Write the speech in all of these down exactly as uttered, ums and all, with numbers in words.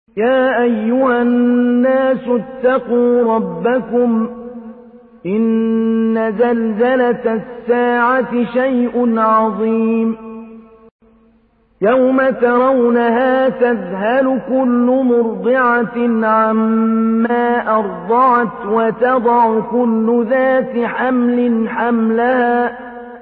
يا أيها الناس اتقوا ربكم إن زلزلة الساعة شيء عظيم يوم ترونها تذهل كل مرضعة عما أرضعت وتضع كل ذات حمل حملها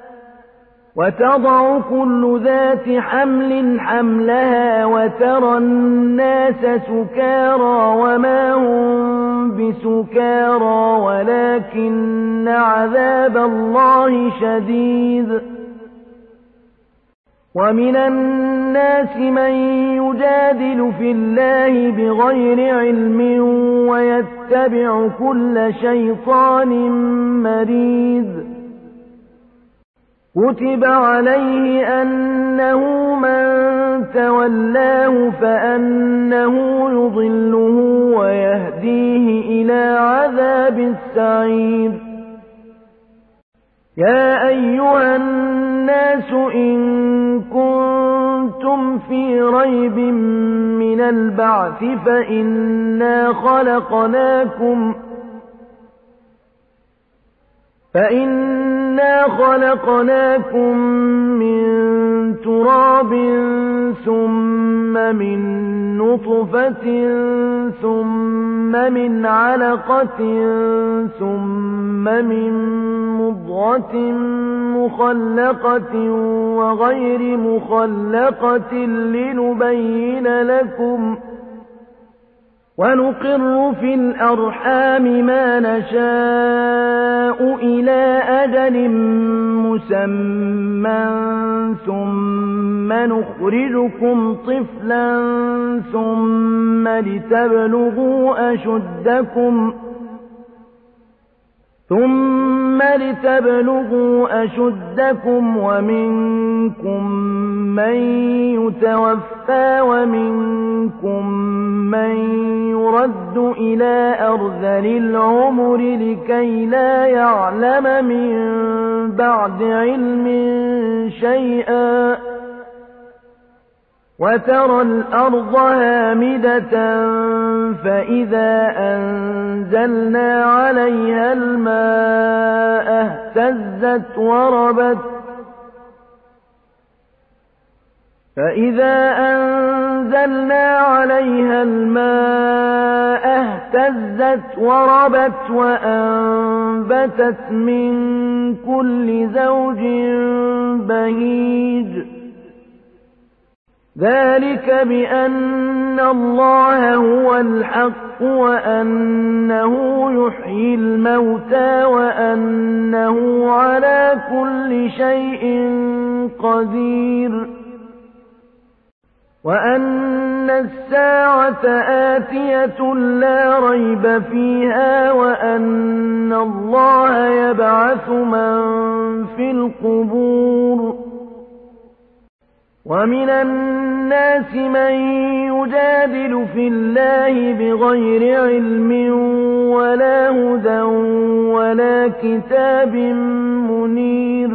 وتضع كل ذات حمل حملها وترى الناس سكارى وما هم بسكارى ولكن عذاب الله شديد ومن الناس من يجادل في الله بغير علم ويتبع كل شيطان مريد كتب عليه أنه من تولاه فأنه يضله ويهديه إلى عذاب السعير يا أيها الناس إن كنتم في ريب من البعث فإنا خلقناكم فإنا خلقناكم من تراب ثم من نطفة ثم من علقة ثم من مضغة مخلقة وغير مخلقة لنبين لكم ونقر في الأرحام ما نشاء إلى أجل مسمى ثم نخرجكم طفلا ثم لتبلغوا أشدكم ثم لتبلغوا أشدكم ومنكم من يتوفى ومنكم من يرد إلى أرذل العمر لكي لا يعلم من بعد علم شيئا وترى الأرض هامدة فإذا أنزلنا عليها الماء اهتزت وربت فإذا أنزلنا عليها الماء اهتزت وربت وأنبتت من كل زوج بهيج ذلك بأن الله هو الحق وأنه يحيي الموتى وأنه على كل شيء قدير وأن الساعة آتية لا ريب فيها وأن الله يبعث من في القبور ومن الناس من يجادل في الله بغير علم ولا هدى ولا كتاب منير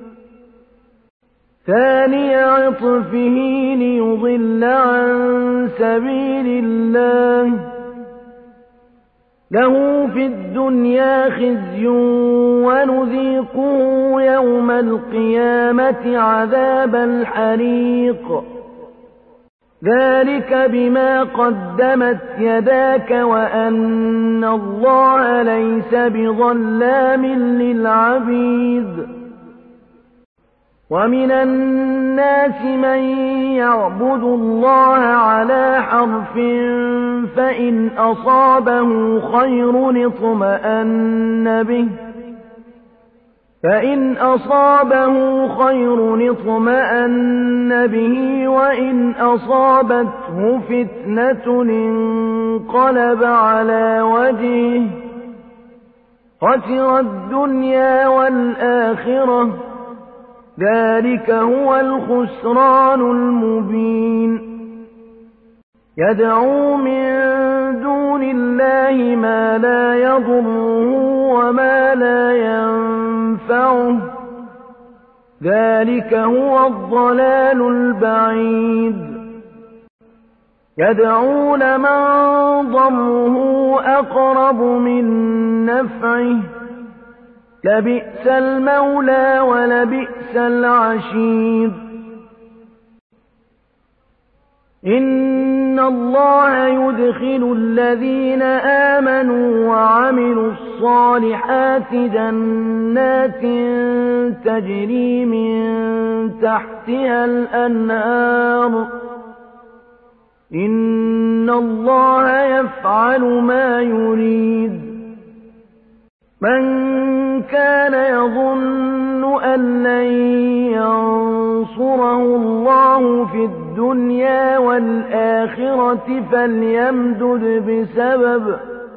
ثاني عطفه ليضل عن سبيل الله له في الدنيا خزي ونذيقه يوم القيامة عذاب الحريق ذلك بما قدمت يداك وأن الله ليس بظلام للعبيد ومن الناس من يعبد الله على حرف فإن أصابه خير اطمأن به فإن أصابه خير اطمأن به وإن أصابته فتنة انقلب على وجهه خسر الدنيا والآخرة ذلك هو الخسران المبين يدعو من دون الله ما لا يضره وما لا ينفعه ذلك هو الضلال البعيد يدعو لمن ضره أقرب من نفعه لبئس المولى ولبئس العشير إن الله يدخل الذين آمنوا وعملوا الصالحات جنات تجري من تحتها الأنهار إن الله يفعل ما يريد من كان يظن أن لن ينصره الله في الدنيا والآخرة فليمدد بسبب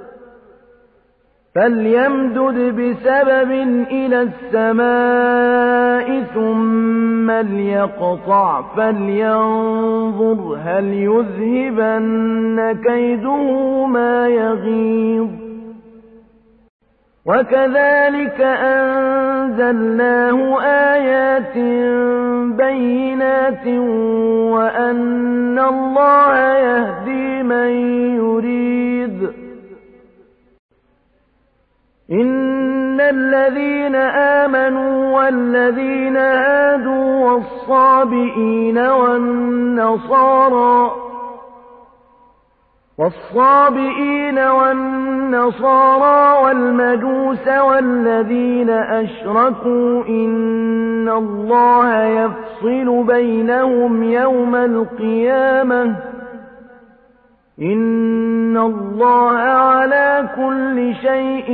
فليمدد بسبب إلى السماء ثم ليقطع فلينظر هل يذهبن كيده ما يغيظ وكذلك أنزلناه آيات بينات وأن الله يهدي من يريد إن الذين آمنوا والذين هادوا والصابئين والنصارى والصابئين والنصارى والمجوس والذين أشركوا إن الله يفصل بينهم يوم القيامة إن الله على كل شيء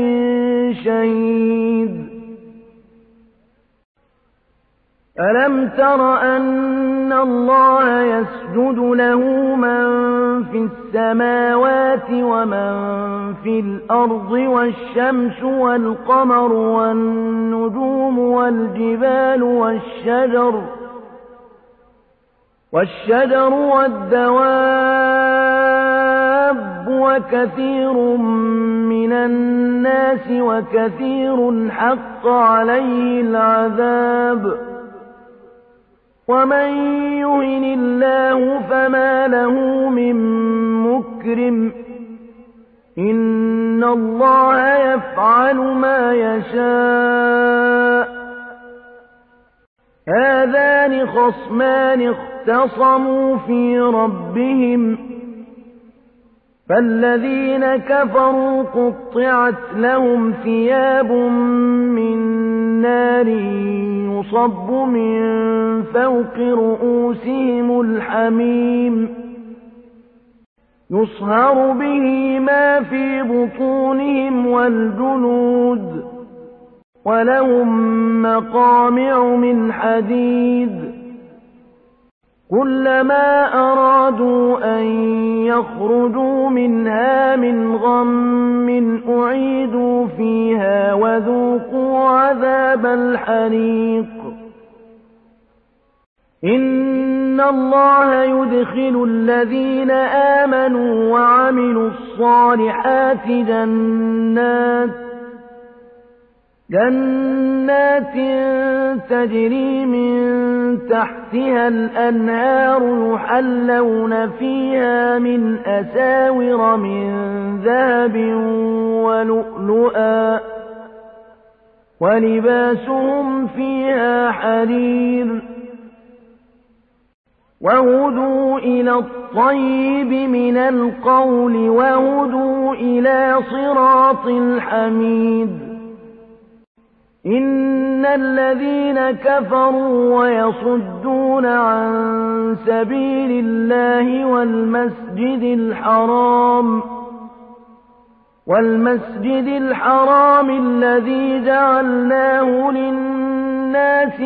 شهيد ألم تر أن الله يسجد له من في السماوات ومن في الأرض والشمس والقمر والنجوم والجبال والشجر والشجر والدواب وكثير من الناس وكثير حق عليه العذاب ومن يهن الله فما له من مكرم إن الله يفعل ما يشاء هذان خصمان اختصموا في ربهم فالذين كفروا قطعت لهم ثياب من نار يصب من فوق رؤوسهم الحميم يصهر به ما في بطونهم والجلود ولهم مقامع من حديد كلما أرادوا أن يخرجوا منها من غم أعيدوا فيها وذوقوا عذاب الحريق إن الله يدخل الذين آمنوا وعملوا الصالحات جنات جنات تجري من تحتها الأنهار يحلون فيها من أساور من ذهب ولؤلؤا ولباسهم فيها حرير وهدوا إلى الطيب من القول وهدوا إلى صراط الحميد إن الذين كفروا ويصدون عن سبيل الله والمسجد الحرام والمسجد الحرام الذي جعلناه للناس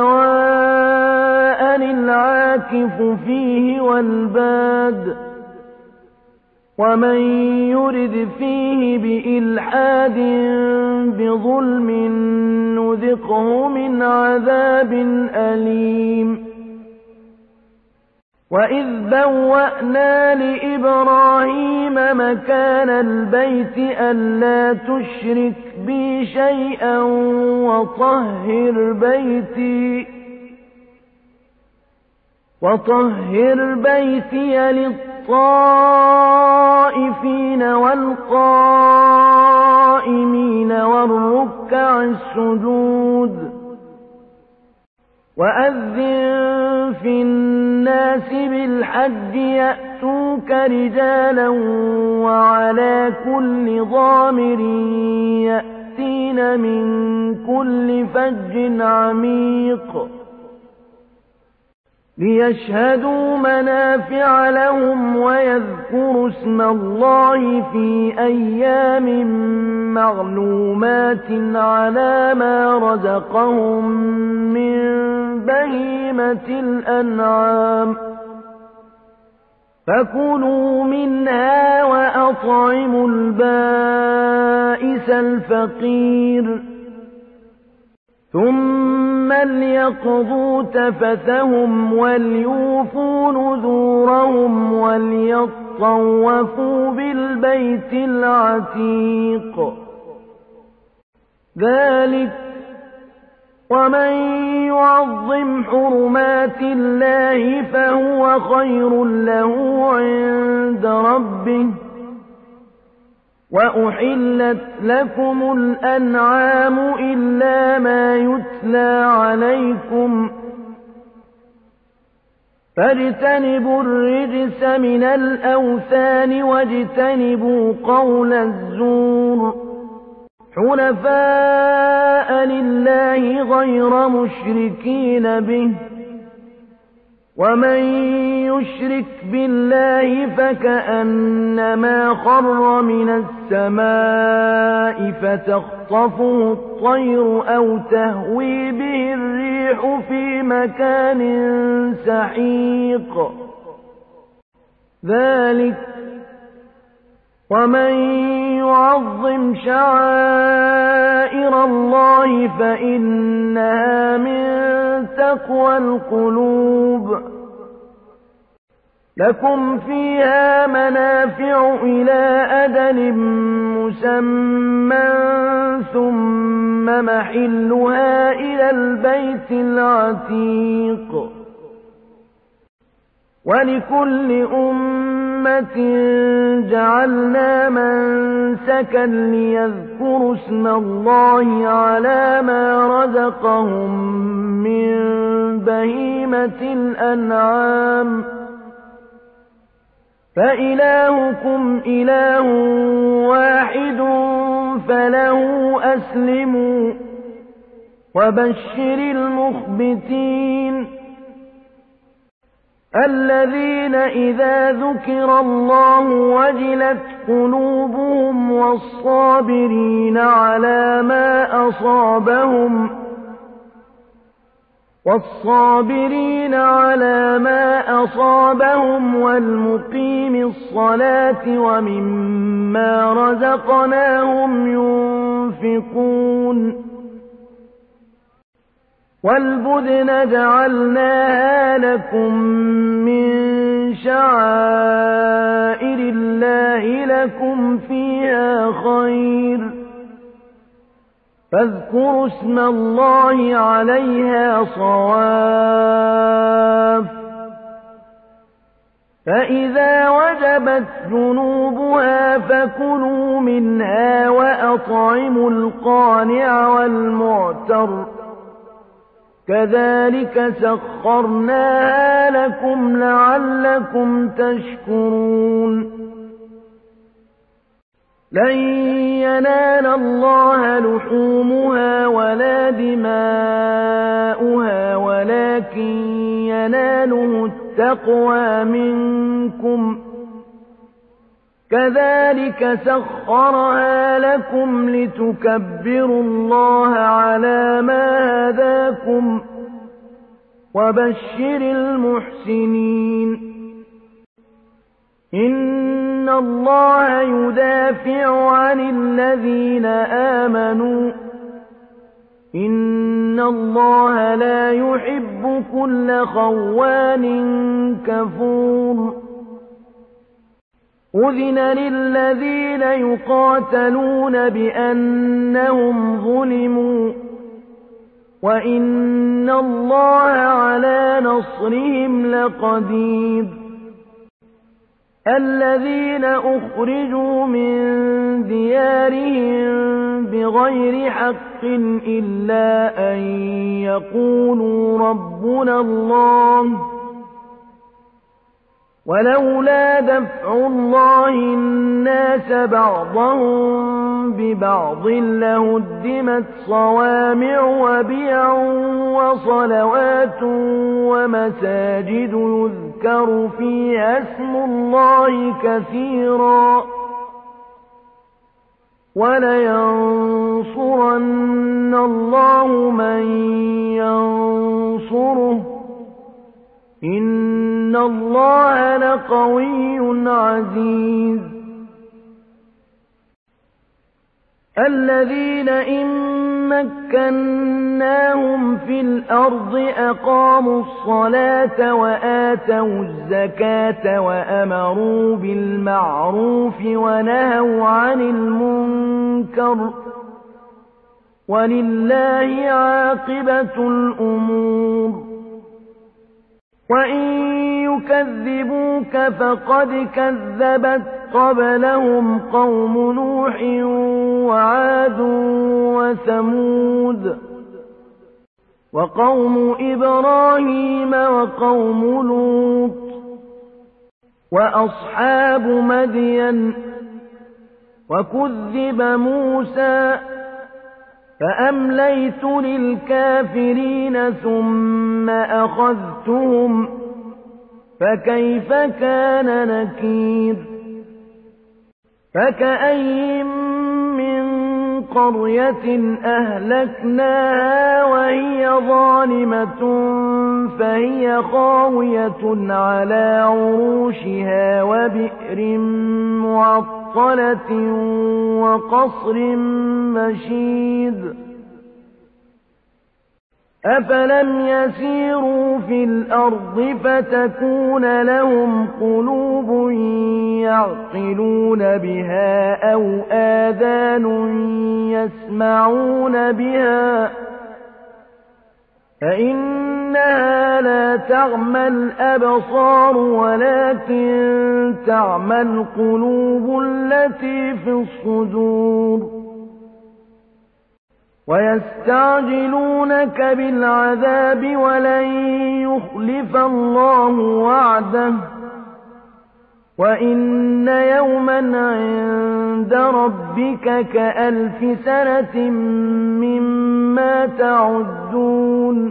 سواء العاكف فيه والباد ومن يرد فيه بإلحاد بظلم نذقه من عذاب أليم وإذ بوأنا لإبراهيم مكان البيت ألا تشرك بي شيئا وطهر بيتي وطهر بيتي للطائفين والقائمين والركع السجود وأذن في الناس بالحج يأتوك رجالا وعلى كل ضامر يأتين من كل فج عميق ليشهدوا منافع لهم ويذكروا اسم الله في أيام معلومات على ما رزقهم من بهيمة الأنعام فكلوا منها وأطعموا البائس الفقير ثم ليقضوا تفثهم وليوفوا نذورهم وليطوفوا بالبيت العتيق ذلك ومن يعظم حرمات الله فهو خير له عند ربه وأحلت لكم الأنعام إلا ما يتلى عليكم فاجتنبوا الرجس من الأوثان واجتنبوا قول الزور حنفاء لله غير مشركين به ومن يشرك بالله فكأنما خر من السماء فتخطفه الطير أو تهوي به الريح في مكان سحيق ذلك ومن يعظم شعائر الله فإنها من تقوى القلوب لكم فيها منافع إلى أجل مسمى ثم محلها إلى البيت العتيق ولكل أمة جعلنا منسكا ليذكروا اسم الله على ما رزقهم من بهيمة الأنعام فإلهكم إله واحد فله أسلموا وبشر المخبتين الذين إذا ذكر الله وجلت قلوبهم والصابرين على ما أصابهم والصابرين على ما أصابهم والمقيم الصلاة ومما رزقناهم ينفقون والبدن جعلناها لكم من شعائر الله لكم فيها خير فاذكروا اسم الله عليها صواف فإذا وجبت جنوبها فكلوا منها وأطعموا القانع والمعتر كذلك سخرناها لكم لعلكم تشكرون لن ينال الله لحومها ولا دماؤها ولكن يناله التقوى منكم كذلك سخرها لكم لتكبروا الله على ما هداكم وبشر المحسنين إن الله يدافع عن الذين آمنوا إن الله لا يحب كل خوان كفور أذن للذين يقاتلون بأنهم ظلموا وَإِنَّ اللَّهَ عَلَى نَصْرِهِمْ لَقَدِيرٌ الَّذِينَ أُخْرِجُوا مِن دِيَارِهِم بِغَيْرِ حَقٍّ إِلَّا أَن يَقُولُوا رَبُّنَا اللَّهُ وَلَوْلَا دَفْعُ اللَّهِ النَّاسَ بَعْضَهُم بِبَعْضٍ لَّهُدِّمَتْ صَوَامِعُ وَبِيَعٌ وَصَلَوَاتٌ وَمَسَاجِدُ يُذْكَرُ فِيهَا اسْمُ اللَّهِ كَثِيرًا وَلَيَنصُرَنَّ اللَّهُ مَن يَنصُرُهُ إِنَّ اللَّهَ لَقَوِيٌّ عَزِيزٌ الَّذِينَ إِن مَّكَّنَّاهُمْ فِي الْأَرْضِ أَقَامُوا الصَّلَاةَ وَآتَوُا الزَّكَاةَ وَأَمَرُوا بِالْمَعْرُوفِ وَنَهَوْا عَنِ الْمُنكَرِ وَلِلَّهِ عَاقِبَةُ الْأُمُورِ وَإِن يُكَذِّبُوكَ فَقَدْ كَذَّبَتْ قَبْلَهُمْ قَوْمُ نُوحٍ وَعَادٌ وَثَمُودُ وَقَوْمُ إِبْرَاهِيمَ وَقَوْمُ لُوطٍ وَأَصْحَابُ مَدْيَنَ وَكُذِّبَ مُوسَىٰ فَأَمْلَيْتُ لِلْكَافِرِينَ ثُمَّ أَخَذْتُهُمْ فَكَيْفَ كَانَ نَكِيرِ فَكَأَيِّن مِّن قَرْيَةٍ أَهْلَكْنَاهَا وَهِيَ ظَالِمَةٌ فَهِيَ خَاوِيَةٌ عَلَىٰ عُرُوشِهَا وَبِئْرٍ مُّعَطَّلَةٍ وَقَصْرٍ مَّشِيدٍ أَفَلَمْ يَسِيرُوا فِي الْأَرْضِ فَتَكُونَ لَهُمْ قُلُوبٌ يَعْقِلُونَ بِهَا أَوْ آذَانٌ يَسْمَعُونَ بِهَا فَإِنَّهَا لَا تَعْمَى الْأَبْصَارُ وَلَكِن تَعْمَى الْقُلُوبُ الَّتِي فِي الصُّدُورِ وَيَسْتَعْجِلُونَكَ بِالْعَذَابِ وَلَن يُخْلِفَ اللَّهُ وَعْدَهُ وَإِنَّ يَوْمًا عِندَ رَبِّكَ كَأَلْفِ سَنَةٍ مِّمَّا تَعُدُّونَ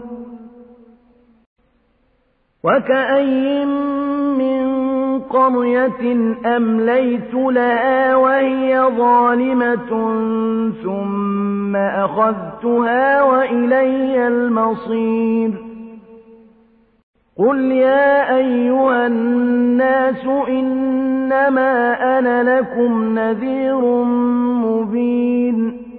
وَكَأَيِّن مِّن قَرْيَةٍ أَمْلَيْتُ لَهَا وَهِيَ ظَالِمَةٌ ثُمَّ أَخَذْتُهَا وَإِلَيَّ الْمَصِيرُ قُلْ يَا أَيُّهَا النَّاسُ إِنَّمَا أَنَا لَكُمْ نَذِيرٌ مُّبِينٌ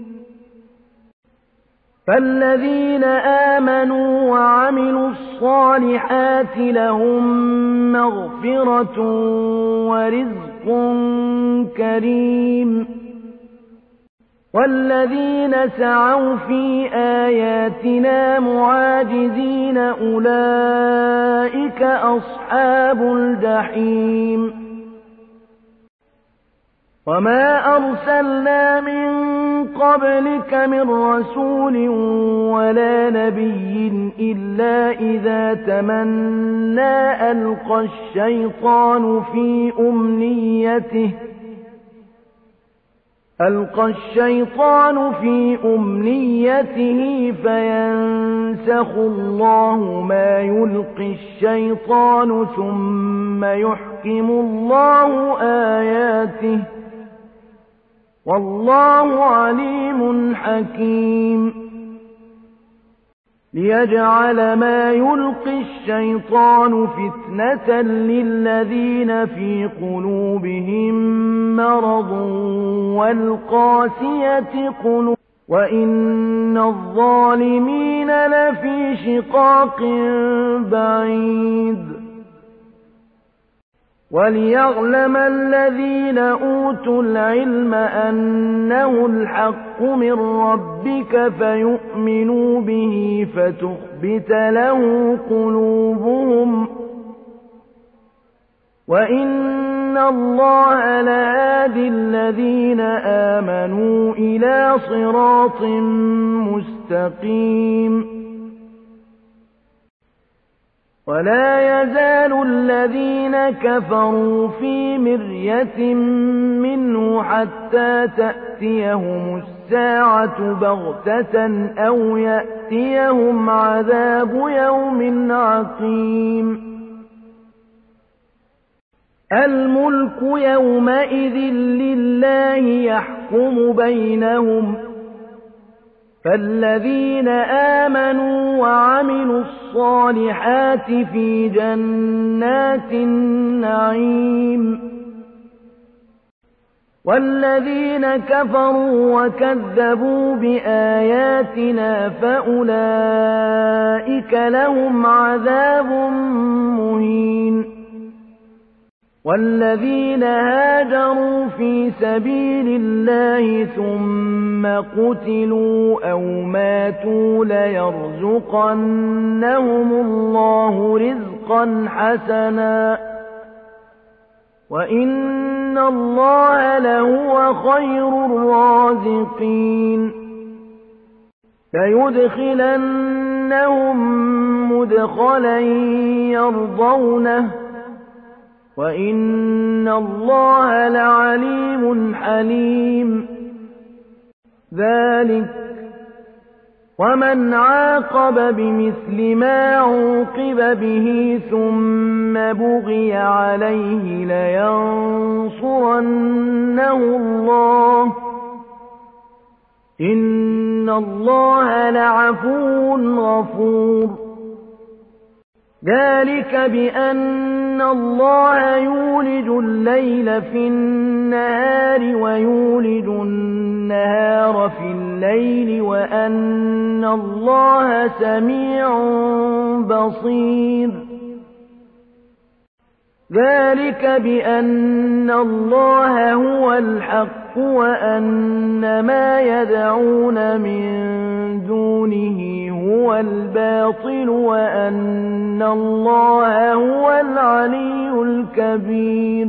فَالَّذِينَ آمَنُوا وَعَمِلُوا الصَّالِحَاتِ لَهُم مَّغْفِرَةٌ وَرِزْقٌ كَرِيمٌ وَالَّذِينَ سَعَوْا فِي آيَاتِنَا مُعَاجِزِينَ أُولَٰئِكَ أَصْحَابُ الْجَحِيمِ وَمَا أَرْسَلْنَا مِن قَبْلِكَ مِن رَّسُولٍ وَلَا نَبِيٍّ إِلَّا إِذَا تَمَنَّىٰ أَلْقَى الشَّيْطَانُ فِي أُمْنِيَّتِهِ أَلْقَى الشَّيْطَانُ فِي أُمْنِيَّتِهِ فَيَنسَخُ اللَّهُ مَا يُلْقِي الشَّيْطَانُ ثُمَّ يُحْكِمُ اللَّهُ آيَاتِهِ وَاللَّهُ عَلِيمٌ حَكِيمٌ لِيَجْعَلَ مَا يُلْقِي الشَّيْطَانُ فِتْنَةً لِّلَّذِينَ فِي قُلُوبِهِم مَّرَضٌ وَالْقَاسِيَةِ قُلُوبُهُمْ وَإِنَّ الظَّالِمِينَ لَفِي شِقَاقٍ بَعِيدٍ وَلِيَعْلَمَ الَّذِينَ أُوتُوا الْعِلْمَ أَنَّهُ الْحَقُّ مِنْ رَبِّكَ فَيُؤْمِنُوا بِهِ فَتُخْبِتَ لَهُ قُلُوبُهُمْ وَإِنَّ اللَّهَ لَهَادِي الَّذِينَ آمَنُوا إِلَى صِرَاطٍ مُسْتَقِيمٍ وَلَا يَزَالُ الَّذِينَ كَفَرُوا فِي مِرْيَةٍ مِّنْهُ حَتَّى تَأْتِيَهُمُ السَّاعَةُ بَغْتَةً أَوْ يَأْتِيَهُمْ عَذَابُ يَوْمٍ عَقِيمٍ الْمُلْكُ يَوْمَئِذٍ لِّلَّهِ يَحْكُمُ بَيْنَهُمْ فَالَّذِينَ آمَنُوا وَعَمِلُوا الصَّالِحَاتِ فِي جَنَّاتِ النَّعِيمِ وَالَّذِينَ كَفَرُوا وَكَذَّبُوا بِآيَاتِنَا فَأُولَئِكَ لَهُمْ عَذَابٌ مُّهِينٌ وَالَّذِينَ هَاجَرُوا فِي سَبِيلِ اللَّهِ ثُمَّ قُتِلُوا أَوْ مَاتُوا لَيَرْزُقَنَّهُمُ اللَّهُ رِزْقًا حَسَنًا وَإِنَّ اللَّهَ لَهُوَ خَيْرُ الرَّازِقِينَ لَيُدْخِلَنَّهُم مُّدْخَلًا يَرْضَوْنَهُ وَإِنَّ اللَّهَ لَعَلِيمٌ حَلِيمٌ ذَلِكَ وَمَنْ عَاقَبَ بِمِثْلِ مَا عُوقِبَ بِهِ ثُمَّ بُغِيَ عَلَيْهِ لَيَنصُرَنَّهُ اللَّهُ إِنَّ اللَّهَ لَعَفُوٌّ غَفُورٌ ذَلِكَ بِأَنَّ اللَّهَ يُولِجُ اللَّيْلَ فِي النَّهَارِ وَيُولِجُ النَّهَارَ فِي اللَّيْلِ وَأَنَّ اللَّهَ سَمِيعٌ بَصِيرٌ ذَلِكَ بِأَنَّ اللَّهَ هُوَ الْحَقُّ وَأَنَّ مَا يَدْعُونَ مِن دُونِهِ هُوَ الْبَاطِلُ وَأَنَّ اللَّهَ هُوَ الْعَلِيُّ الْكَبِيرُ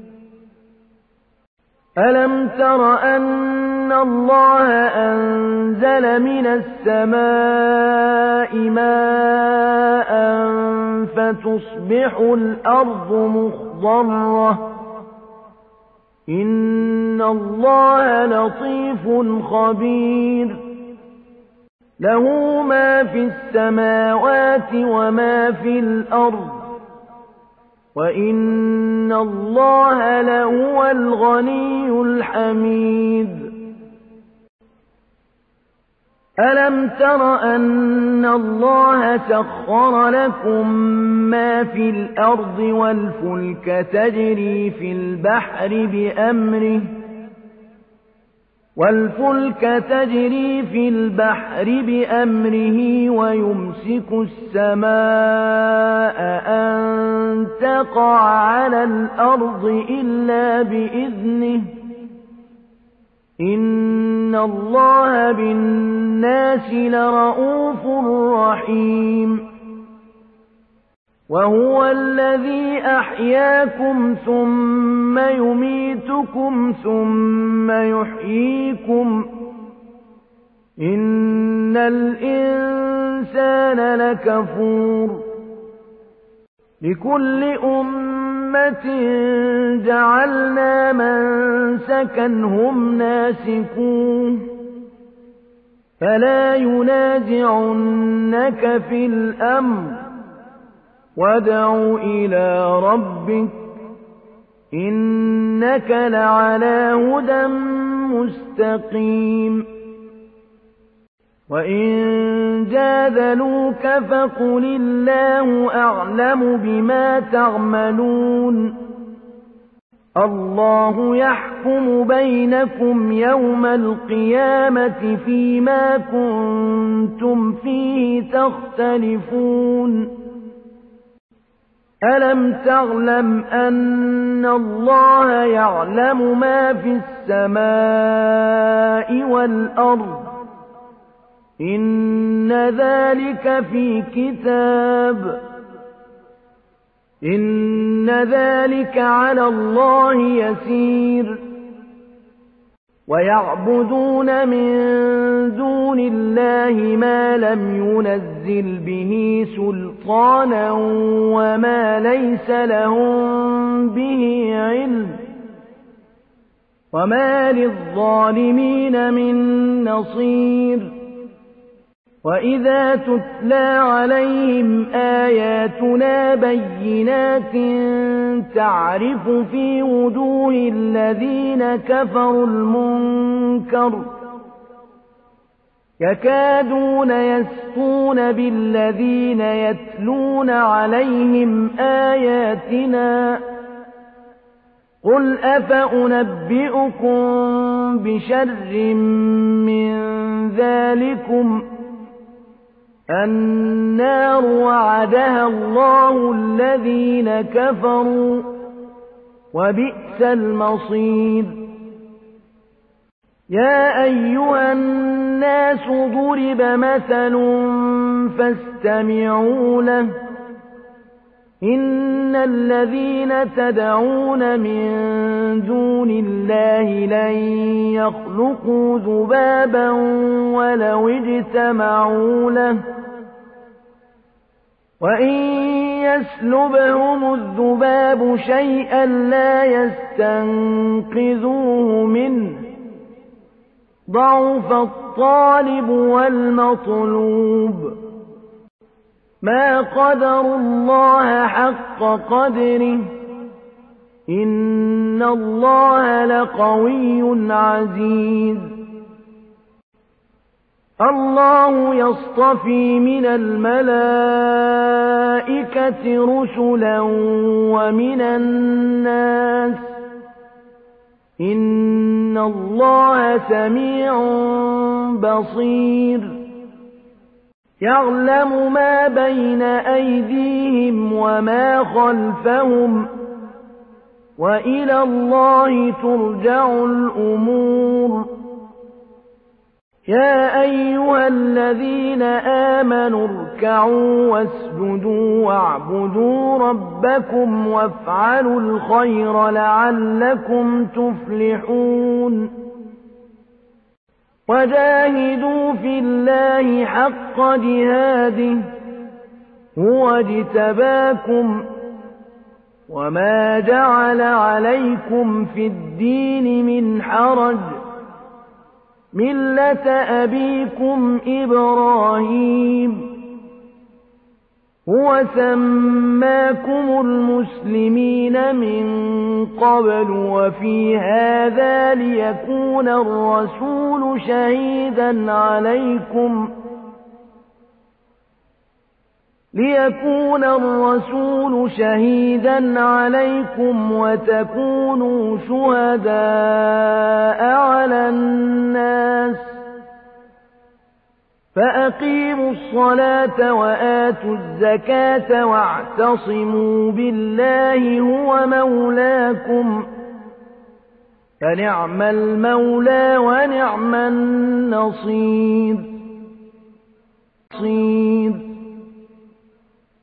أَلَمْ تَرَ أَنَّ اللَّهَ أَنزَلَ مِنَ السَّمَاءِ مَاءً فَتُصْبِحُ الْأَرْضُ مُخْضَرَّةً إِنَّ اللَّهَ لَطِيفٌ خَبِيرٌ لَهُ مَا فِي السَّمَاوَاتِ وَمَا فِي الْأَرْضِ وَإِنَّ اللَّهَ لَهُوَ الْغَنِيُّ الْحَمِيدُ أَلَمْ تَرَ أَنَّ اللَّهَ سَخَّرَ لَكُم مَّا فِي الْأَرْضِ وَالْفُلْكَ تَجْرِي فِي الْبَحْرِ بِأَمْرِهِ وَالْفُلْكَ تَجْرِي فِي الْبَحْرِ بِأَمْرِهِ وَيُمْسِكُ السَّمَاءَ أَن تَقَعَ عَلَى الْأَرْضِ إِلَّا بِإِذْنِهِ إِنَّ اللَّهَ بِالنَّاسِ لَرَءُوفٌ رَحِيمٌ وَهُوَ الَّذِي أَحْيَاكُمْ ثُمَّ يُمِيتُكُمْ ثُمَّ يُحْيِيكُمْ إِنَّ الْإِنسَانَ لَكَفُورٌ لِكُلِّ أُمَّةٍ جَعَلْنَا مَنسَكًا هُمْ نَاسِكُوهُ فَلَا يُنَازِعُنَّكَ فِي الْأَمْرِ وَادْعُ إِلَىٰ رَبِّكَ إِنَّكَ لَعَلَىٰ هُدًى مُّسْتَقِيمٍ وَإِن جَادَلُوكَ فَقُلِ اللَّهُ أَعْلَمُ بِمَا تَعْمَلُونَ اللَّهُ يَحْكُمُ بَيْنَكُمْ يَوْمَ الْقِيَامَةِ فِيمَا كُنتُمْ فِيهِ تَخْتَلِفُونَ ألم تعلم أن الله يعلم ما في السماء والأرض إن ذلك في كتاب إن ذلك على الله يسير ويعبدون من دون الله ما لم ينزل به سلطانا وما ليس لهم به علم وما للظالمين من نصير وإذا تتلى عليهم آياتنا بينات تعرف في وجوه الذين كفروا المنكر يكادون يسطون بالذين يتلون عليهم آياتنا قل أفأنبئكم بشر من ذلكم النار وعدها الله الذين كفروا وبئس المصير يا أيها الناس ضرب مثل فاستمعوا له إن الذين تدعون من دون الله لن يخلقوا ذبابا ولو اجتمعوا له وإن يسلبهم الذباب شيئا لا يستنقذوه منه ضعف الطالب والمطلوب ما قدروا الله حق قدره إن الله لقوي عزيز الله يصطفي من الملائكة رسلا ومن الناس إن الله سميع بصير يعلم ما بين أيديهم وما خلفهم وإلى الله ترجع الأمور يا أيها الذين آمنوا اركعوا واسجدوا واعبدوا ربكم وافعلوا الخير لعلكم تفلحون وجاهدوا في الله حق جهاده هو اجتباكم وما جعل عليكم في الدين من حرج ملة أبيكم إبراهيم هو سماكم المسلمين من قبل وفي هذا ليكون الرسول شهيدا عليكم ليكون الرسول شهيدا عليكم وتكونوا شهداء على الناس فأقيموا الصلاة وآتوا الزكاة واعتصموا بالله هو مولاكم فنعم المولى ونعم النصير